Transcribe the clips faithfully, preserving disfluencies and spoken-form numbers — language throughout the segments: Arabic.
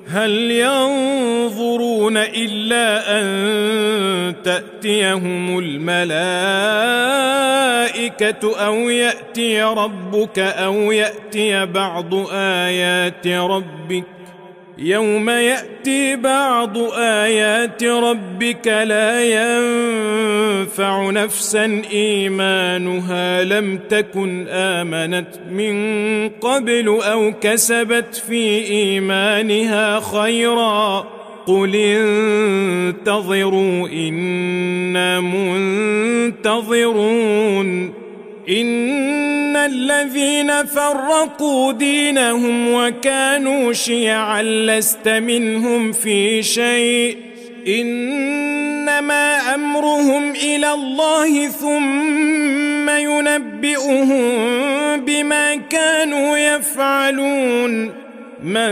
هل ينظرون إلا أن تأتيهم الملائكة أو يأتي ربك أو يأتي بعض آيات ربك يوم يأتي بعض آيات ربك لا ينفع نفسا إيمانها لم تكن آمنت من قبل أو كسبت في إيمانها خيرا قل انتظروا إنا منتظرون إن الذين فرقوا دينهم وكانوا شيعا لست منهم في شيء إنما أمرهم إلى الله ثم ينبئهم بما كانوا يفعلون من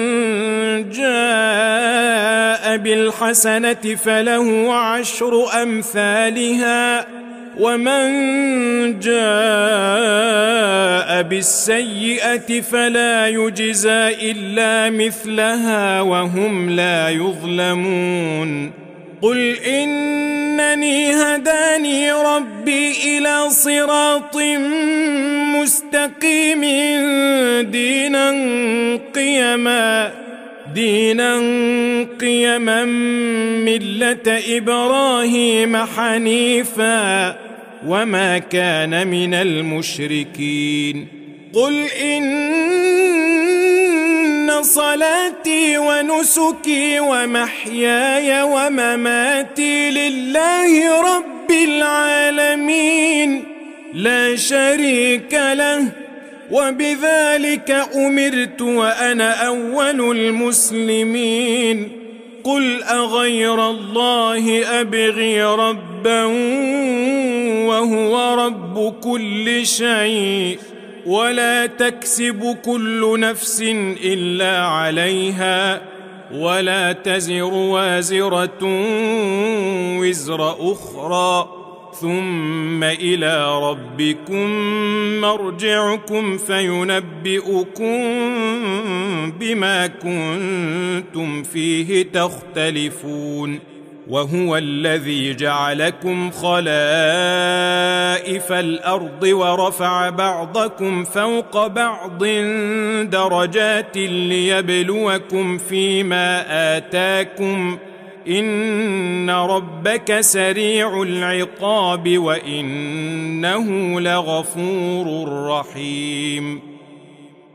جاء بالحسنة فله عشر أمثالها ومن جاء بالسيئة فلا يجزى إلا مثلها وهم لا يظلمون قل إنني هداني ربي إلى صراط مستقيم دينا قيما دينا قيما ملة إبراهيم حنيفا وما كان من المشركين قل إن صلاتي ونسكي ومحياي ومماتي لله رب العالمين لا شريك له وبذلك أمرت وأنا أول المسلمين قل أغير الله أبغي ربا وهو رب كل شيء ولا تكسب كل نفس إلا عليها ولا تزر وازرة وزر أخرى ثم إلى ربكم مرجعكم فينبئكم بما كنتم فيه تختلفون وهو الذي جعلكم خلائف الأرض ورفع بعضكم فوق بعض درجات ليبلوكم فيما آتاكم إن ربك سريع العقاب وإنه لغفور رحيم